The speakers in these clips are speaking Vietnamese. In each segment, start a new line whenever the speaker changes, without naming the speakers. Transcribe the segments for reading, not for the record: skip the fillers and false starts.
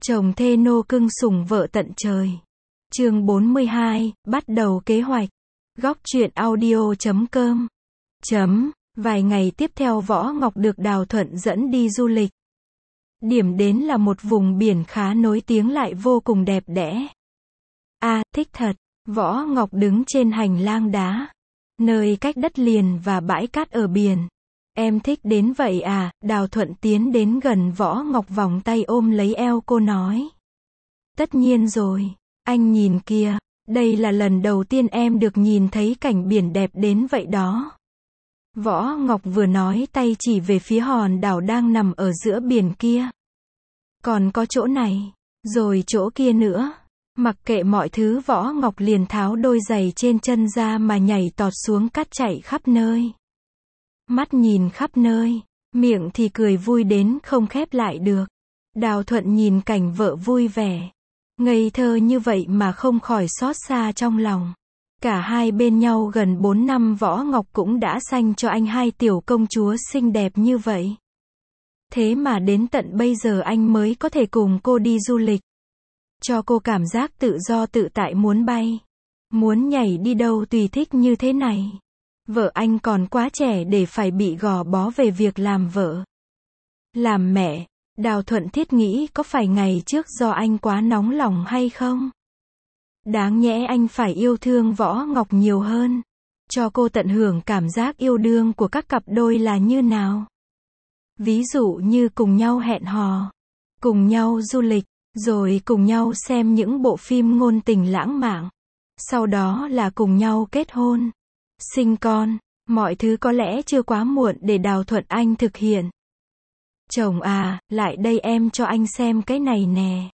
Chồng thê nô cưng sủng vợ tận trời. Chương 42, bắt đầu kế hoạch. Góc truyện audio.com. Vài ngày tiếp theo Võ Ngọc được Đào Thuận dẫn đi du lịch. Điểm đến là một vùng biển khá nổi tiếng lại vô cùng đẹp đẽ. Thích thật. Võ Ngọc đứng trên hành lang đá, nơi cách đất liền và bãi cát ở biển. Em thích đến vậy à? Đào Thuận tiến đến gần Võ Ngọc, vòng tay ôm lấy eo cô nói. Tất nhiên rồi. Anh nhìn kìa, đây là lần đầu tiên em được nhìn thấy cảnh biển đẹp đến vậy đó. Võ Ngọc vừa nói tay chỉ về phía hòn đảo đang nằm ở giữa biển kia. Còn có chỗ này, rồi chỗ kia nữa. Mặc kệ mọi thứ, Võ Ngọc liền tháo đôi giày trên chân ra mà nhảy tọt xuống cát chạy khắp nơi. Mắt nhìn khắp nơi, miệng thì cười vui đến không khép lại được. Đào Thuận nhìn cảnh vợ vui vẻ, ngây thơ như vậy mà không khỏi xót xa trong lòng. Cả hai bên nhau gần 4 năm, Võ Ngọc cũng đã sanh cho anh 2 tiểu công chúa xinh đẹp như vậy. Thế mà đến tận bây giờ anh mới có thể cùng cô đi du lịch. Cho cô cảm giác tự do tự tại, muốn bay, muốn nhảy đi đâu tùy thích như thế này. Vợ anh còn quá trẻ để phải bị gò bó về việc làm vợ, làm mẹ. Đào Thuận thiết nghĩ có phải ngày trước do anh quá nóng lòng hay không? Đáng nhẽ anh phải yêu thương Võ Ngọc nhiều hơn, cho cô tận hưởng cảm giác yêu đương của các cặp đôi là như nào. Ví dụ như cùng nhau hẹn hò, cùng nhau du lịch, rồi cùng nhau xem những bộ phim ngôn tình lãng mạn. Sau đó là cùng nhau kết hôn, sinh con. Mọi thứ có lẽ chưa quá muộn để Đào Thuận anh thực hiện. Chồng à, lại đây em cho anh xem cái này nè.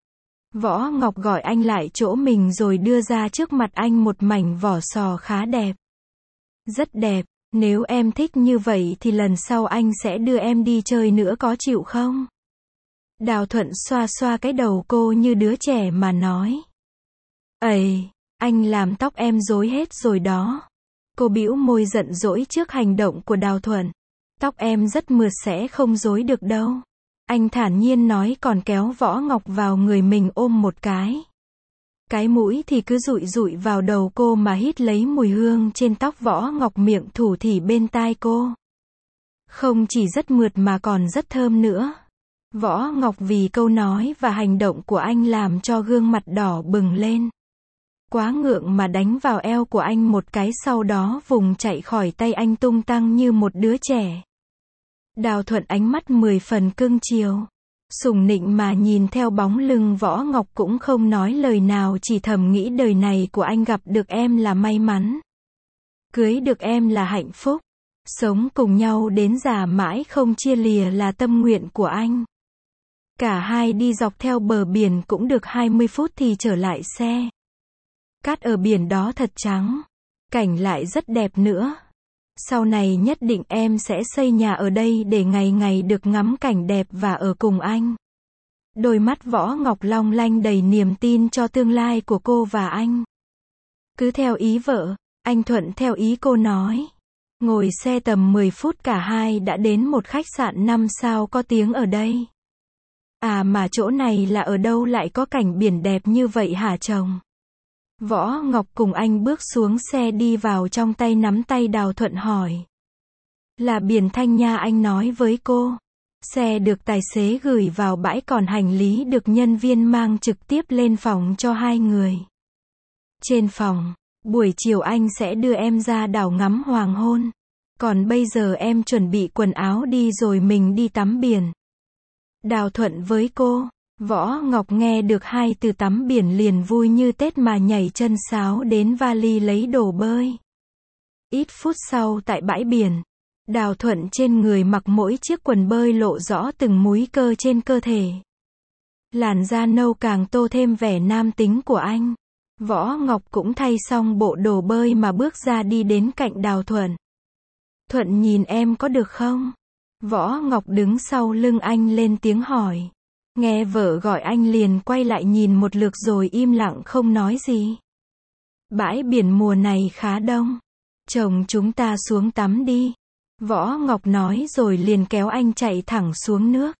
Võ Ngọc gọi anh lại chỗ mình rồi đưa ra trước mặt anh một mảnh vỏ sò khá đẹp. Rất đẹp, nếu em thích như vậy thì lần sau anh sẽ đưa em đi chơi nữa, có chịu không? Đào Thuận xoa xoa cái đầu cô như đứa trẻ mà nói. Ây, anh làm tóc em rối hết rồi đó. Cô bĩu môi giận dỗi trước hành động của Đào Thuận. Tóc em rất mượt, sẽ không rối được đâu. Anh thản nhiên nói, còn kéo Võ Ngọc vào người mình ôm một cái. Cái mũi thì cứ dụi dụi vào đầu cô mà hít lấy mùi hương trên tóc Võ Ngọc, miệng thủ thỉ bên tai cô. Không chỉ rất mượt mà còn rất thơm nữa. Võ Ngọc vì câu nói và hành động của anh làm cho gương mặt đỏ bừng lên. Quá ngượng mà đánh vào eo của anh một cái, sau đó vùng chạy khỏi tay anh tung tăng như một đứa trẻ. Đào Thuận ánh mắt 10 phần cưng chiều, sủng nịnh mà nhìn theo bóng lưng Võ Ngọc, cũng không nói lời nào, chỉ thầm nghĩ đời này của anh gặp được em là may mắn, cưới được em là hạnh phúc, sống cùng nhau đến già mãi không chia lìa là tâm nguyện của anh. Cả hai đi dọc theo bờ biển cũng được 20 phút thì trở lại xe. Cát ở biển đó thật trắng, cảnh lại rất đẹp nữa. Sau này nhất định em sẽ xây nhà ở đây để ngày ngày được ngắm cảnh đẹp và ở cùng anh. Đôi mắt Võ Ngọc long lanh đầy niềm tin cho tương lai của cô và anh. Cứ theo ý vợ, anh thuận theo ý cô nói. Ngồi xe tầm 10 phút cả hai đã đến một khách sạn 5 sao có tiếng ở đây. Mà chỗ này là ở đâu lại có cảnh biển đẹp như vậy hả chồng? Võ Ngọc cùng anh bước xuống xe đi vào trong, tay nắm tay Đào Thuận hỏi. Là biển Thanh Nha, anh nói với cô. Xe được tài xế gửi vào bãi, còn hành lý được nhân viên mang trực tiếp lên phòng cho 2 người. Trên phòng, buổi chiều anh sẽ đưa em ra đảo ngắm hoàng hôn. Còn bây giờ em chuẩn bị quần áo đi rồi mình đi tắm biển. Đào Thuận với cô. Võ Ngọc nghe được 2 từ tắm biển liền vui như Tết mà nhảy chân sáo đến vali lấy đồ bơi. Ít phút sau tại bãi biển, Đào Thuận trên người mặc mỗi chiếc quần bơi lộ rõ từng múi cơ trên cơ thể. Làn da nâu càng tô thêm vẻ nam tính của anh. Võ Ngọc cũng thay xong bộ đồ bơi mà bước ra, đi đến cạnh Đào Thuận. Thuận nhìn em có được không? Võ Ngọc đứng sau lưng anh lên tiếng hỏi. Nghe vợ gọi anh liền quay lại nhìn một lượt rồi im lặng không nói gì. Bãi biển mùa này khá đông. Chồng chúng ta xuống tắm đi. Võ Ngọc nói rồi liền kéo anh chạy thẳng xuống nước.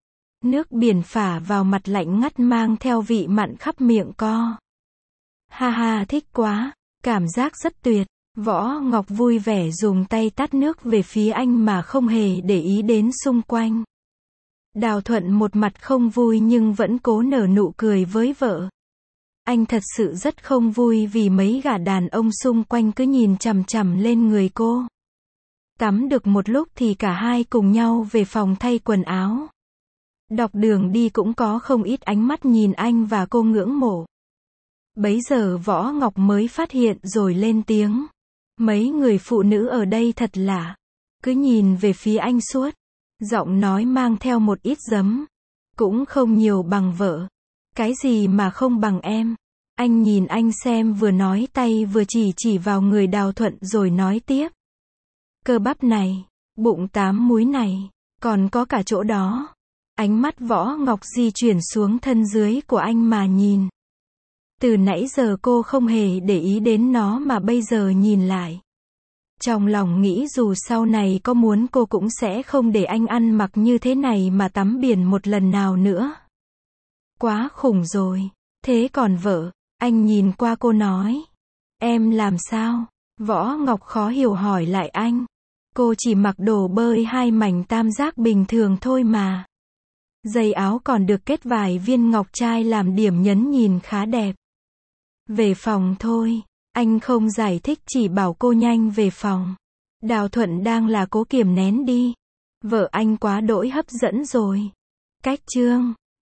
Nước biển phả vào mặt lạnh ngắt mang theo vị mặn khắp miệng co. Ha ha, thích quá, cảm giác rất tuyệt. Võ Ngọc vui vẻ dùng tay tát nước về phía anh mà không hề để ý đến xung quanh. Đào Thuận một mặt không vui nhưng vẫn cố nở nụ cười với vợ. Anh thật sự rất không vui vì mấy gã đàn ông xung quanh cứ nhìn chằm chằm lên người cô. Tắm được một lúc thì cả hai cùng nhau về phòng thay quần áo. Dọc đường đi cũng có không ít ánh mắt nhìn anh và cô ngưỡng mộ. Bấy giờ Võ Ngọc mới phát hiện rồi lên tiếng. Mấy người phụ nữ ở đây thật lạ. Cứ nhìn về phía anh suốt. Giọng nói mang theo một ít giấm. Cũng không nhiều bằng vợ. Cái gì mà không bằng em. Anh nhìn anh xem, vừa nói tay vừa chỉ vào người Đào Thuận rồi nói tiếp. Cơ bắp này, bụng 8 múi này, còn có cả chỗ đó. Ánh mắt Võ Ngọc di chuyển xuống thân dưới của anh mà nhìn. Từ nãy giờ cô không hề để ý đến nó mà bây giờ nhìn lại. Trong lòng nghĩ dù sau này có muốn cô cũng sẽ không để anh ăn mặc như thế này mà tắm biển một lần nào nữa. Quá khủng rồi. Thế còn vợ? Anh nhìn qua cô nói. Em làm sao? Võ Ngọc khó hiểu hỏi lại anh. Cô chỉ mặc đồ bơi 2 mảnh tam giác bình thường thôi mà. Dây áo còn được kết vài viên ngọc trai làm điểm nhấn nhìn khá đẹp. Về phòng thôi. Anh không giải thích, chỉ bảo cô nhanh về phòng. Đào Thuận đang là cố kiềm nén đi. Vợ anh quá đỗi hấp dẫn rồi. Cách chương